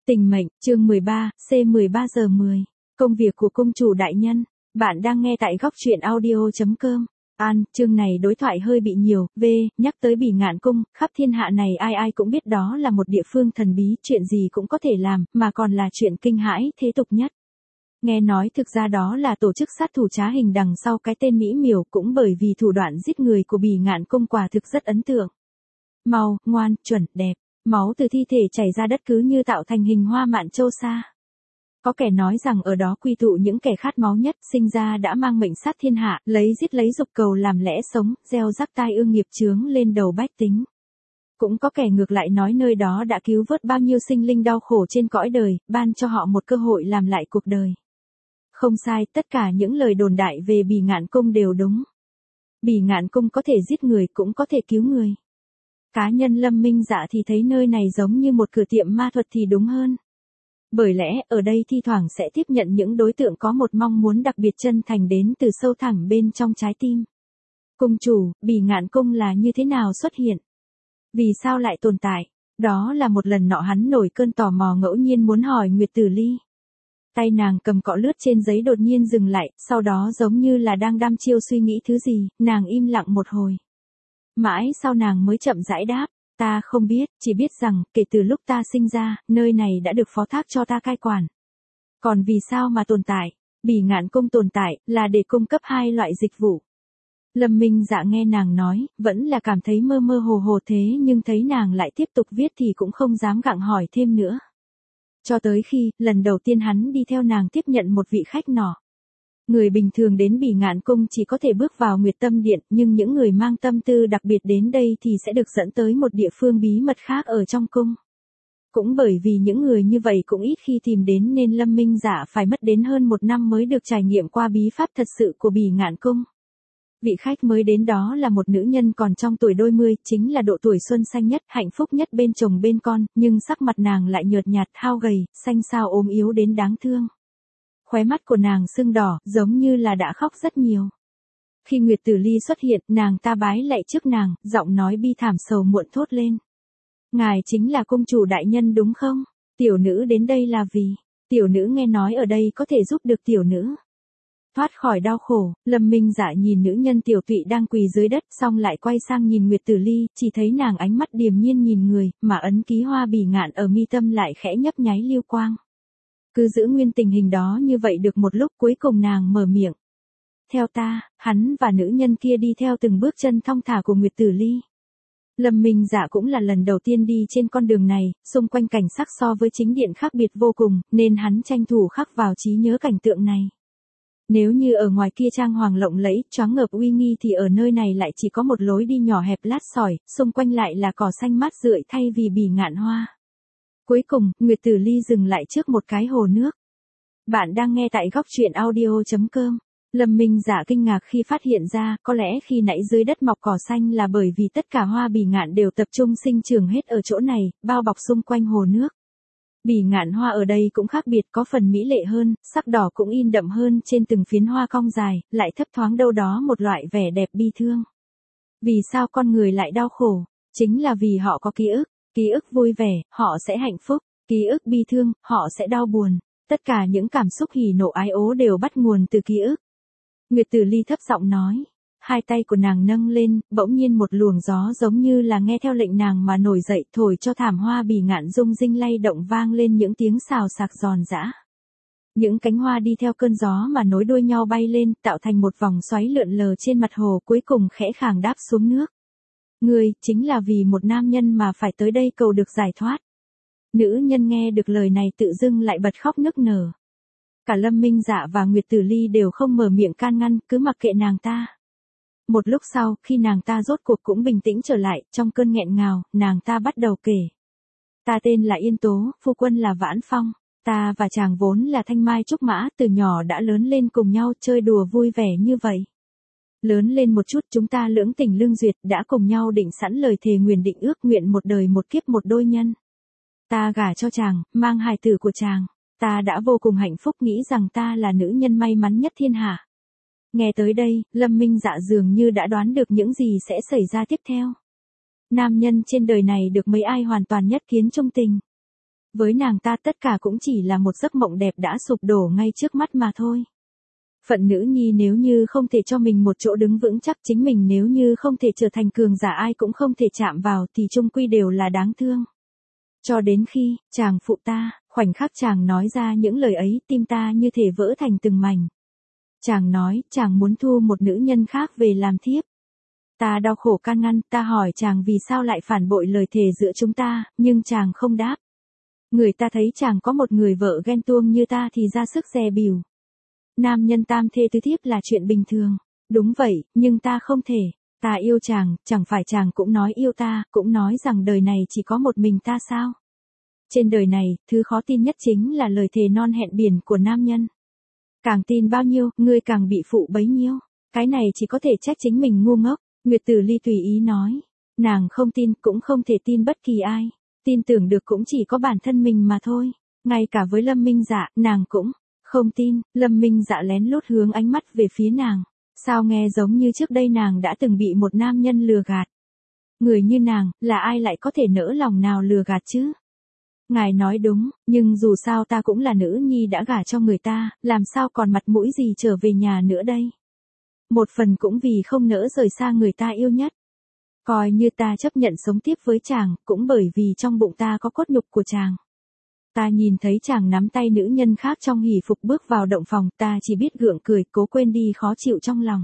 Tình mệnh, chương 13, C13 giờ 10. Công việc của công chủ đại nhân. Bạn đang nghe tại góc truyện audio.com. Chương này đối thoại hơi bị nhiều. Nhắc tới Bỉ Ngạn Cung, khắp thiên hạ này ai ai cũng biết đó là một địa phương thần bí, chuyện gì cũng có thể làm, mà còn là chuyện kinh hãi thế tục nhất. Nghe nói thực ra đó là tổ chức sát thủ trá hình đằng sau cái tên Mỹ Miều, cũng bởi vì thủ đoạn giết người của Bỉ Ngạn Cung quả thực rất ấn tượng. Mau, ngoan, chuẩn, đẹp. Máu từ thi thể chảy ra đất cứ như tạo thành hình hoa mạn châu sa. Có kẻ nói rằng ở đó quy tụ những kẻ khát máu nhất, sinh ra đã mang mệnh sát thiên hạ, lấy giết lấy dục cầu làm lẽ sống, gieo rắc tai ương nghiệp chướng lên đầu bách tính. Cũng có kẻ ngược lại nói nơi đó đã cứu vớt bao nhiêu sinh linh đau khổ trên cõi đời, ban cho họ một cơ hội làm lại cuộc đời. Không sai, tất cả những lời đồn đại về Bỉ Ngạn Cung đều đúng. Bỉ Ngạn Cung có thể giết người cũng có thể cứu người. Cá nhân Lâm Minh Dạ thì thấy nơi này giống như một cửa tiệm ma thuật thì đúng hơn. Bởi lẽ, ở đây thi thoảng sẽ tiếp nhận những đối tượng có một mong muốn đặc biệt chân thành đến từ sâu thẳm bên trong trái tim. Cung chủ, Bỉ Ngạn Cung là như thế nào xuất hiện? Vì sao lại tồn tại? Đó là một lần nọ hắn nổi cơn tò mò ngẫu nhiên muốn hỏi Nguyệt Tử Ly. Tay nàng cầm cọ lướt trên giấy đột nhiên dừng lại, sau đó giống như là đang đăm chiêu suy nghĩ thứ gì, nàng im lặng một hồi. Mãi sau nàng mới chậm rãi đáp, ta không biết, chỉ biết rằng, kể từ lúc ta sinh ra, nơi này đã được phó thác cho ta cai quản. Còn vì sao mà tồn tại? Bỉ Ngạn Cung tồn tại, là để cung cấp hai loại dịch vụ. Lâm Minh Dạ nghe nàng nói, vẫn là cảm thấy mơ mơ hồ hồ thế nhưng thấy nàng lại tiếp tục viết thì cũng không dám gặng hỏi thêm nữa. Cho tới khi, lần đầu tiên hắn đi theo nàng tiếp nhận một vị khách nọ. Người bình thường đến Bỉ Ngạn Cung chỉ có thể bước vào Nguyệt Tâm Điện, nhưng những người mang tâm tư đặc biệt đến đây thì sẽ được dẫn tới một địa phương bí mật khác ở trong cung. Cũng bởi vì những người như vậy cũng ít khi tìm đến nên Lâm Minh Dạ phải mất đến hơn 1 năm mới được trải nghiệm qua bí pháp thật sự của Bỉ Ngạn Cung. Vị khách mới đến đó là một nữ nhân còn trong tuổi đôi mươi, chính là độ tuổi xuân xanh nhất, hạnh phúc nhất bên chồng bên con, nhưng sắc mặt nàng lại nhợt nhạt, hao gầy, xanh xao ốm yếu đến đáng thương. Khóe mắt của nàng sưng đỏ, giống như là đã khóc rất nhiều. Khi Nguyệt Tử Ly xuất hiện, nàng ta bái lạy trước nàng, giọng nói bi thảm sầu muộn thốt lên. Ngài chính là cung chủ đại nhân đúng không? Tiểu nữ đến đây là vì, tiểu nữ nghe nói ở đây có thể giúp được tiểu nữ thoát khỏi đau khổ. Lâm Minh Dạ nhìn nữ nhân tiểu tụy đang quỳ dưới đất, xong lại quay sang nhìn Nguyệt Tử Ly, chỉ thấy nàng ánh mắt điềm nhiên nhìn người, mà ấn ký hoa bỉ ngạn ở mi tâm lại khẽ nhấp nháy lưu quang. Cứ giữ nguyên tình hình đó như vậy được một lúc, cuối cùng nàng mở miệng. Theo ta, hắn và nữ nhân kia đi theo từng bước chân thong thả của Nguyệt Tử Ly. Lâm Minh Dạ cũng là lần đầu tiên đi trên con đường này, xung quanh cảnh sắc so với chính điện khác biệt vô cùng, nên hắn tranh thủ khắc vào trí nhớ cảnh tượng này. Nếu như ở ngoài kia trang hoàng lộng lẫy, choáng ngợp uy nghi thì ở nơi này lại chỉ có một lối đi nhỏ hẹp lát sỏi, xung quanh lại là cỏ xanh mát rượi thay vì bỉ ngạn hoa. Cuối cùng, Nguyệt Tử Ly dừng lại trước một cái hồ nước. Bạn đang nghe tại góc truyện audio.com. Lâm Minh Dạ kinh ngạc khi phát hiện ra, có lẽ khi nãy dưới đất mọc cỏ xanh là bởi vì tất cả hoa bỉ ngạn đều tập trung sinh trưởng hết ở chỗ này, bao bọc xung quanh hồ nước. Bỉ ngạn hoa ở đây cũng khác biệt, có phần mỹ lệ hơn, sắc đỏ cũng in đậm hơn trên từng phiến hoa cong dài, lại thấp thoáng đâu đó một loại vẻ đẹp bi thương. Vì sao con người lại đau khổ? Chính là vì họ có ký ức vui vẻ, họ sẽ hạnh phúc, ký ức bi thương, họ sẽ đau buồn. Tất cả những cảm xúc hỉ nộ ái ố đều bắt nguồn từ ký ức. Nguyệt Tử Ly thấp giọng nói. Hai tay của nàng nâng lên, bỗng nhiên một luồng gió giống như là nghe theo lệnh nàng mà nổi dậy, thổi cho thảm hoa bỉ ngạn rung rinh lay động, vang lên những tiếng xào xạc giòn giã. Những cánh hoa đi theo cơn gió mà nối đuôi nhau bay lên, tạo thành một vòng xoáy lượn lờ trên mặt hồ, cuối cùng khẽ khàng đáp xuống nước. Ngươi, chính là vì một nam nhân mà phải tới đây cầu được giải thoát. Nữ nhân nghe được lời này tự dưng lại bật khóc nức nở. Cả Lâm Minh Dạ và Nguyệt Tử Ly đều không mở miệng can ngăn, cứ mặc kệ nàng ta. Một lúc sau, khi nàng ta rốt cuộc cũng bình tĩnh trở lại, trong cơn nghẹn ngào, nàng ta bắt đầu kể. Ta tên là Yên Tố, phu quân là Vãn Phong. Ta và chàng vốn là thanh mai trúc mã, từ nhỏ đã lớn lên cùng nhau, chơi đùa vui vẻ như vậy. Lớn lên một chút chúng ta lưỡng tình lương duyệt, đã cùng nhau định sẵn lời thề nguyền định ước nguyện một đời một kiếp một đôi nhân. Ta gả cho chàng, mang hài tử của chàng. Ta đã vô cùng hạnh phúc, nghĩ rằng ta là nữ nhân may mắn nhất thiên hạ. Nghe tới đây, Lâm Minh Dạ dường như đã đoán được những gì sẽ xảy ra tiếp theo. Nam nhân trên đời này được mấy ai hoàn toàn nhất kiến trung tình. Với nàng ta tất cả cũng chỉ là một giấc mộng đẹp đã sụp đổ ngay trước mắt mà thôi. Phận nữ nhi nếu như không thể cho mình một chỗ đứng vững chắc, chính mình nếu như không thể trở thành cường giả ai cũng không thể chạm vào thì chung quy đều là đáng thương. Cho đến khi, chàng phụ ta, khoảnh khắc chàng nói ra những lời ấy, tim ta như thể vỡ thành từng mảnh. Chàng nói, chàng muốn thu một nữ nhân khác về làm thiếp. Ta đau khổ can ngăn, ta hỏi chàng vì sao lại phản bội lời thề giữa chúng ta, nhưng chàng không đáp. Người ta thấy chàng có một người vợ ghen tuông như ta thì ra sức dè bỉu. Nam nhân tam thê tứ thiếp là chuyện bình thường. Đúng vậy, nhưng ta không thể. Ta yêu chàng, chẳng phải chàng cũng nói yêu ta, cũng nói rằng đời này chỉ có một mình ta sao? Trên đời này, thứ khó tin nhất chính là lời thề non hẹn biển của nam nhân. Càng tin bao nhiêu, ngươi càng bị phụ bấy nhiêu. Cái này chỉ có thể trách chính mình ngu ngốc. Nguyệt Tử Ly tùy ý nói. Nàng không tin, cũng không thể tin bất kỳ ai. Tin tưởng được cũng chỉ có bản thân mình mà thôi. Ngay cả với Lâm Minh Dạ, nàng cũng không tin. Lâm Minh Dạ lén lút hướng ánh mắt về phía nàng. Sao nghe giống như trước đây nàng đã từng bị một nam nhân lừa gạt. Người như nàng, là ai lại có thể nỡ lòng nào lừa gạt chứ? Ngài nói đúng, nhưng dù sao ta cũng là nữ nhi đã gả cho người ta, làm sao còn mặt mũi gì trở về nhà nữa đây? Một phần cũng vì không nỡ rời xa người ta yêu nhất. Coi như ta chấp nhận sống tiếp với chàng, cũng bởi vì trong bụng ta có cốt nhục của chàng. Ta nhìn thấy chàng nắm tay nữ nhân khác trong hỉ phục bước vào động phòng, ta chỉ biết gượng cười, cố quên đi khó chịu trong lòng.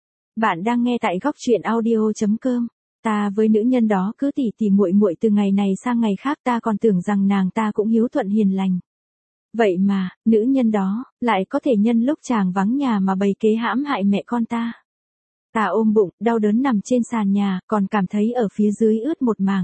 Bạn đang nghe tại góc truyện audio.com. Ta với nữ nhân đó cứ tỉ tỉ muội muội từ ngày này sang ngày khác, ta còn tưởng rằng nàng ta cũng hiếu thuận hiền lành. Vậy mà, nữ nhân đó, lại có thể nhân lúc chàng vắng nhà mà bày kế hãm hại mẹ con ta. Ta ôm bụng, đau đớn nằm trên sàn nhà, còn cảm thấy ở phía dưới ướt một mảng.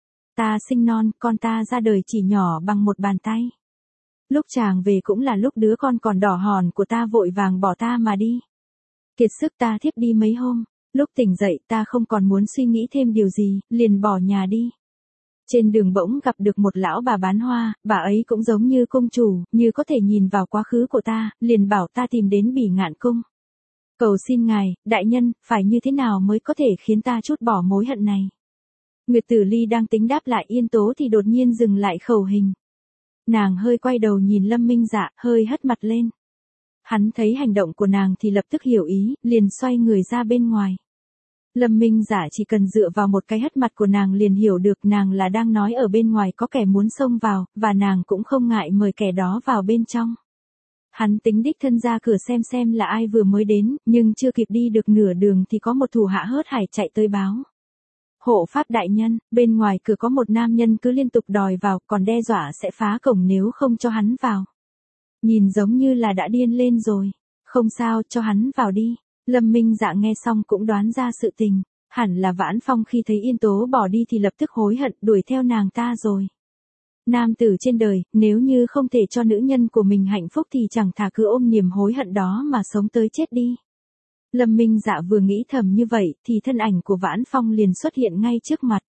Ta sinh non, con ta ra đời chỉ nhỏ bằng một bàn tay. Lúc chàng về cũng là lúc đứa con còn đỏ hòn của ta vội vàng bỏ ta mà đi. Kiệt sức ta thiếp đi mấy hôm. Lúc tỉnh dậy ta không còn muốn suy nghĩ thêm điều gì, liền bỏ nhà đi. Trên đường bỗng gặp được một lão bà bán hoa, bà ấy cũng giống như công chủ, như có thể nhìn vào quá khứ của ta, liền bảo ta tìm đến Bỉ Ngạn Cung. Cầu xin ngài, đại nhân, phải như thế nào mới có thể khiến ta trút bỏ mối hận này? Nguyệt Tử Ly đang tính đáp lại Yên Tố thì đột nhiên dừng lại khẩu hình. Nàng hơi quay đầu nhìn Lâm Minh Dạ, hơi hất mặt lên. Hắn thấy hành động của nàng thì lập tức hiểu ý, liền xoay người ra bên ngoài. Lâm Minh Dạ chỉ cần dựa vào một cái hất mặt của nàng liền hiểu được nàng là đang nói ở bên ngoài có kẻ muốn xông vào, và nàng cũng không ngại mời kẻ đó vào bên trong. Hắn tính đích thân ra cửa xem là ai vừa mới đến, nhưng chưa kịp đi được nửa đường thì có một thủ hạ hớt hải chạy tới báo. Hộ pháp đại nhân, bên ngoài cửa có một nam nhân cứ liên tục đòi vào, còn đe dọa sẽ phá cổng nếu không cho hắn vào. Nhìn giống như là đã điên lên rồi. Không sao, cho hắn vào đi. Lâm Minh Dạ nghe xong cũng đoán ra sự tình. Hẳn là Vãn Phong khi thấy Yên Tố bỏ đi thì lập tức hối hận đuổi theo nàng ta rồi. Nam tử trên đời, nếu như không thể cho nữ nhân của mình hạnh phúc thì chẳng thà cứ ôm niềm hối hận đó mà sống tới chết đi. Lâm Minh Dạ vừa nghĩ thầm như vậy thì thân ảnh của Vãn Phong liền xuất hiện ngay trước mặt.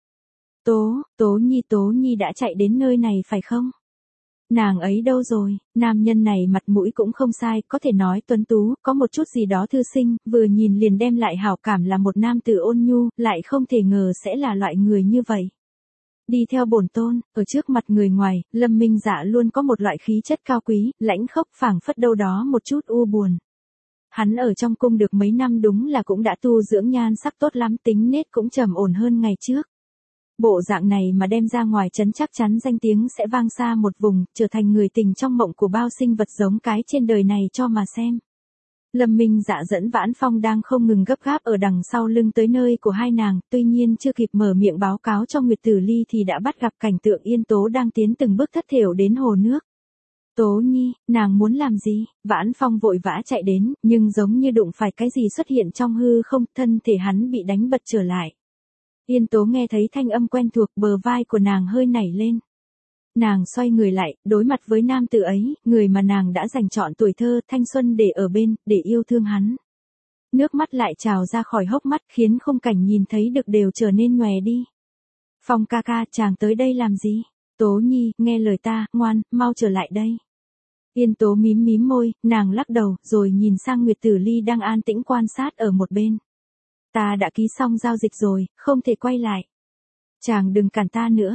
Tố Nhi đã chạy đến nơi này phải không? Nàng ấy đâu rồi? Nam nhân này mặt mũi cũng không sai, có thể nói tuấn tú, có một chút gì đó thư sinh, vừa nhìn liền đem lại hảo cảm, là một nam tử ôn nhu, lại không thể ngờ sẽ là loại người như vậy. Đi theo bổn tôn, ở trước mặt người ngoài, Lâm Minh Dạ luôn có một loại khí chất cao quý, lãnh khốc, phảng phất đâu đó một chút u buồn. Hắn ở trong cung được mấy năm đúng là cũng đã tu dưỡng nhan sắc tốt lắm, tính nết cũng trầm ổn hơn ngày trước. Bộ dạng này mà đem ra ngoài trấn chắc chắn danh tiếng sẽ vang xa một vùng, trở thành người tình trong mộng của bao sinh vật giống cái trên đời này cho mà xem. Lâm Minh Dạ dẫn Vãn Phong đang không ngừng gấp gáp ở đằng sau lưng tới nơi của hai nàng, tuy nhiên chưa kịp mở miệng báo cáo cho Nguyệt Tử Ly thì đã bắt gặp cảnh tượng Yên Tố đang tiến từng bước thất thểu đến hồ nước. Tố Nhi, nàng muốn làm gì? Vãn Phong vội vã chạy đến, nhưng giống như đụng phải cái gì xuất hiện trong hư không, thân thể hắn bị đánh bật trở lại. Yên Tố nghe thấy thanh âm quen thuộc, bờ vai của nàng hơi nảy lên. Nàng xoay người lại, đối mặt với nam tử ấy, người mà nàng đã dành trọn tuổi thơ, thanh xuân để ở bên, để yêu thương hắn. Nước mắt lại trào ra khỏi hốc mắt, khiến khung cảnh nhìn thấy được đều trở nên nhòe đi. Phong ca ca, chàng tới đây làm gì? Tố Nhi, nghe lời ta, ngoan, mau trở lại đây. Yên Tố mím mím môi, nàng lắc đầu, rồi nhìn sang Nguyệt Tử Ly đang an tĩnh quan sát ở một bên. Ta đã ký xong giao dịch rồi, không thể quay lại. Chàng đừng cản ta nữa.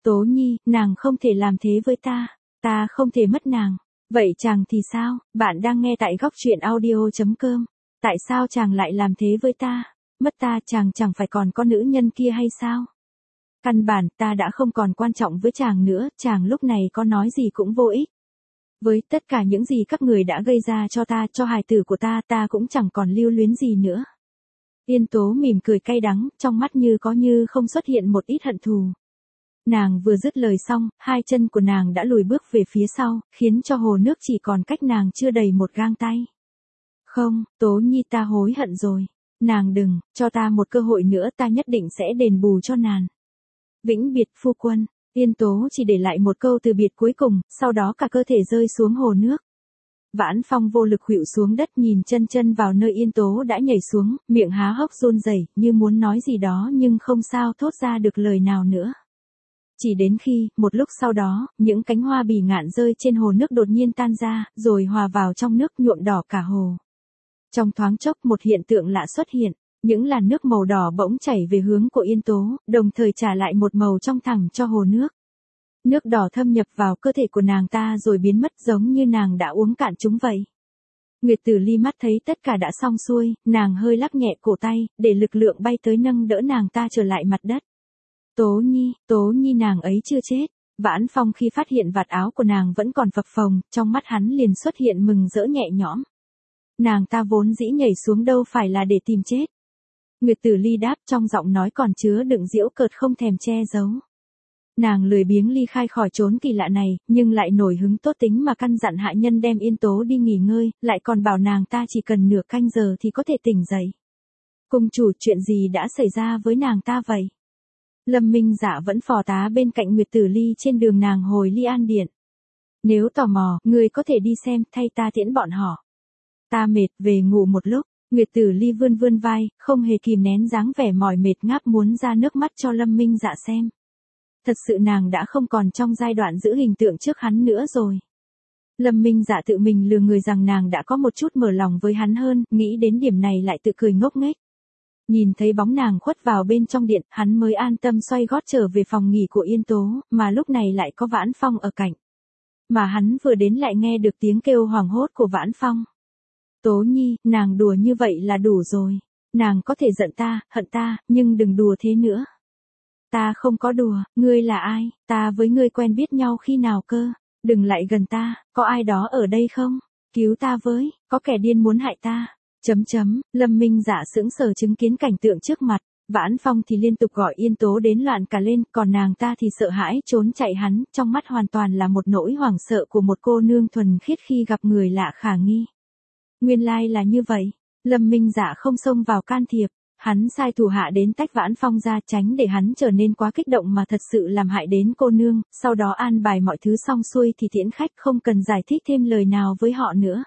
Tố Nhi, nàng không thể làm thế với ta không thể mất nàng. Vậy chàng thì sao, bạn đang nghe tại góc truyện audio.com. Tại sao chàng lại làm thế với ta? Mất ta chàng chẳng phải còn có nữ nhân kia hay sao? Căn bản ta đã không còn quan trọng với chàng nữa, chàng lúc này có nói gì cũng vô ích. Với tất cả những gì các người đã gây ra cho ta, cho hài tử của ta cũng chẳng còn lưu luyến gì nữa. Yên Tố mỉm cười cay đắng, trong mắt như có như không xuất hiện một ít hận thù. Nàng vừa dứt lời xong, hai chân của nàng đã lùi bước về phía sau, khiến cho hồ nước chỉ còn cách nàng chưa đầy một gang tay. Không, Tố Nhi ta hối hận rồi. Nàng đừng, cho ta một cơ hội nữa ta nhất định sẽ đền bù cho nàng. Vĩnh biệt phu quân, Yên Tố chỉ để lại một câu từ biệt cuối cùng, sau đó cả cơ thể rơi xuống hồ nước. Vãn Phong vô lực khuỵu xuống đất nhìn chân vào nơi Yên Tố đã nhảy xuống, miệng há hốc run rẩy như muốn nói gì đó nhưng không sao thốt ra được lời nào nữa. Chỉ đến khi, một lúc sau đó, những cánh hoa bỉ ngạn rơi trên hồ nước đột nhiên tan ra, rồi hòa vào trong nước nhuộm đỏ cả hồ. Trong thoáng chốc một hiện tượng lạ xuất hiện, những làn nước màu đỏ bỗng chảy về hướng của Yên Tố, đồng thời trả lại một màu trong thẳng cho hồ nước. Nước đỏ thâm nhập vào cơ thể của nàng ta rồi biến mất giống như nàng đã uống cạn chúng vậy. Nguyệt Tử Ly mắt thấy tất cả đã xong xuôi, nàng hơi lắc nhẹ cổ tay, để lực lượng bay tới nâng đỡ nàng ta trở lại mặt đất. Tố Nhi nàng ấy chưa chết. Vãn Phong khi phát hiện vạt áo của nàng vẫn còn phập phồng, trong mắt hắn liền xuất hiện mừng rỡ nhẹ nhõm. Nàng ta vốn dĩ nhảy xuống đâu phải là để tìm chết. Nguyệt Tử Ly đáp trong giọng nói còn chứa đựng giễu cợt không thèm che giấu. Nàng lười biếng ly khai khỏi chốn kỳ lạ này, nhưng lại nổi hứng tốt tính mà căn dặn hạ nhân đem Yên Tố đi nghỉ ngơi, lại còn bảo nàng ta chỉ cần nửa canh giờ thì có thể tỉnh dậy. Cung chủ, chuyện gì đã xảy ra với nàng ta vậy? Lâm Minh Dạ vẫn phò tá bên cạnh Nguyệt Tử Ly trên đường nàng hồi Ly An Điện. Nếu tò mò, người có thể đi xem, thay ta tiễn bọn họ. Ta mệt, về ngủ một lúc. Nguyệt Tử Ly vươn vai, không hề kìm nén dáng vẻ mỏi mệt ngáp muốn ra nước mắt cho Lâm Minh Dạ xem. Thật sự nàng đã không còn trong giai đoạn giữ hình tượng trước hắn nữa rồi. Lâm Minh Dạ tự mình lừa người rằng nàng đã có một chút mở lòng với hắn hơn, nghĩ đến điểm này lại tự cười ngốc nghếch. Nhìn thấy bóng nàng khuất vào bên trong điện, hắn mới an tâm xoay gót trở về phòng nghỉ của Yên Tố, mà lúc này lại có Vãn Phong ở cạnh. Mà hắn vừa đến lại nghe được tiếng kêu hoảng hốt của Vãn Phong. Tố Nhi, nàng đùa như vậy là đủ rồi. Nàng có thể giận ta, hận ta, nhưng đừng đùa thế nữa. Ta không có đùa, ngươi là ai, ta với ngươi quen biết nhau khi nào cơ, đừng lại gần ta, có ai đó ở đây không, cứu ta với, có kẻ điên muốn hại ta. Lâm Minh Dạ sững sờ chứng kiến cảnh tượng trước mặt, Vãn Phong thì liên tục gọi Yên Tố đến loạn cả lên, còn nàng ta thì sợ hãi trốn chạy hắn, trong mắt hoàn toàn là một nỗi hoảng sợ của một cô nương thuần khiết khi gặp người lạ khả nghi. Nguyên lai là như vậy, Lâm Minh Dạ không xông vào can thiệp, hắn sai thủ hạ đến tách Vãn Phong ra tránh để hắn trở nên quá kích động mà thật sự làm hại đến cô nương, sau đó an bài mọi thứ xong xuôi thì tiễn khách không cần giải thích thêm lời nào với họ nữa.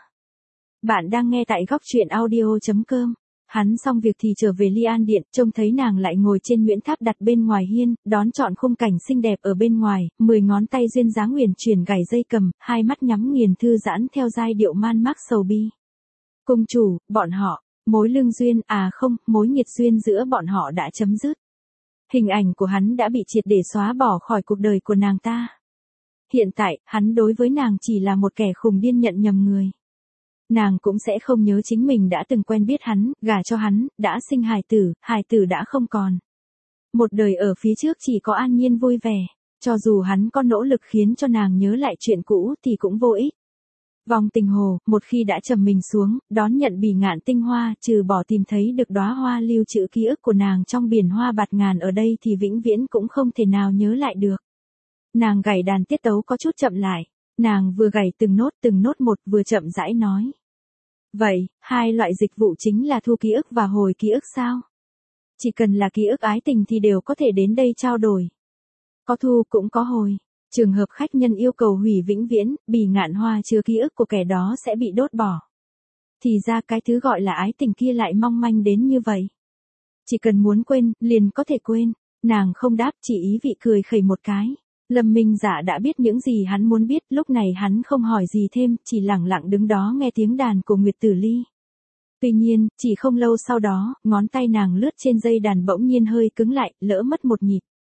Bạn đang nghe tại góc truyện audio.com. Hắn xong việc thì trở về Ly An Điện, trông thấy nàng lại ngồi trên Nguyễn Tháp đặt bên ngoài hiên, đón chọn khung cảnh xinh đẹp ở bên ngoài, 10 ngón tay duyên dáng uyển chuyển gảy dây cầm, hai mắt nhắm nghiền thư giãn theo giai điệu man mác sầu bi. Cung chủ, bọn họ, mối lương duyên, mối nghiệt duyên giữa bọn họ đã chấm dứt. Hình ảnh của hắn đã bị triệt để xóa bỏ khỏi cuộc đời của nàng ta. Hiện tại, hắn đối với nàng chỉ là một kẻ khùng điên nhận nhầm người. Nàng cũng sẽ không nhớ chính mình đã từng quen biết hắn, gả cho hắn, đã sinh hài tử đã không còn. Một đời ở phía trước chỉ có an nhiên vui vẻ, cho dù hắn có nỗ lực khiến cho nàng nhớ lại chuyện cũ thì cũng vô ích. Vòng tình hồ, một khi đã trầm mình xuống, đón nhận bỉ ngạn tinh hoa, trừ bỏ tìm thấy được đóa hoa lưu trữ ký ức của nàng trong biển hoa bạt ngàn ở đây thì vĩnh viễn cũng không thể nào nhớ lại được. Nàng gảy đàn tiết tấu có chút chậm lại. Nàng vừa gảy từng nốt một vừa chậm rãi nói. Vậy, hai loại dịch vụ chính là thu ký ức và hồi ký ức sao? Chỉ cần là ký ức ái tình thì đều có thể đến đây trao đổi. Có thu cũng có hồi. Trường hợp khách nhân yêu cầu hủy vĩnh viễn, bỉ ngạn hoa chứa ký ức của kẻ đó sẽ bị đốt bỏ. Thì ra cái thứ gọi là ái tình kia lại mong manh đến như vậy. Chỉ cần muốn quên, liền có thể quên. Nàng không đáp, chỉ ý vị cười khẩy một cái. Lâm Minh Dạ đã biết những gì hắn muốn biết, lúc này hắn không hỏi gì thêm, chỉ lặng lặng đứng đó nghe tiếng đàn của Nguyệt Tử Ly. Tuy nhiên, chỉ không lâu sau đó, ngón tay nàng lướt trên dây đàn bỗng nhiên hơi cứng lại, lỡ mất một nhịp.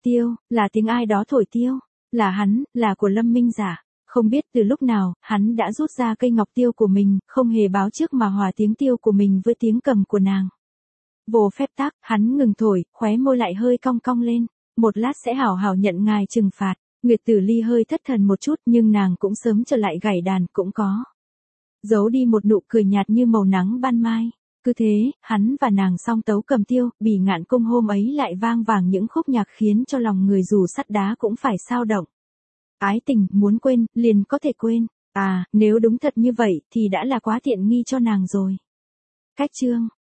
Tiêu, là tiếng ai đó thổi tiêu. Là hắn, là của Lâm Minh Giả. Không biết từ lúc nào, hắn đã rút ra cây ngọc tiêu của mình, không hề báo trước mà hòa tiếng tiêu của mình với tiếng cầm của nàng. Vô phép tắc, hắn ngừng thổi, khóe môi lại hơi cong cong lên. Một lát sẽ hảo hảo nhận ngài trừng phạt. Nguyệt Tử Ly hơi thất thần một chút nhưng nàng cũng sớm trở lại gảy đàn cũng có. Giấu đi một nụ cười nhạt như màu nắng ban mai. Cứ thế, hắn và nàng song tấu cầm tiêu, Bỉ Ngạn Cung hôm ấy lại vang vàng những khúc nhạc khiến cho lòng người dù sắt đá cũng phải xao động. Ái tình, muốn quên, liền có thể quên. À, nếu đúng thật như vậy thì đã là quá tiện nghi cho nàng rồi. Cách chương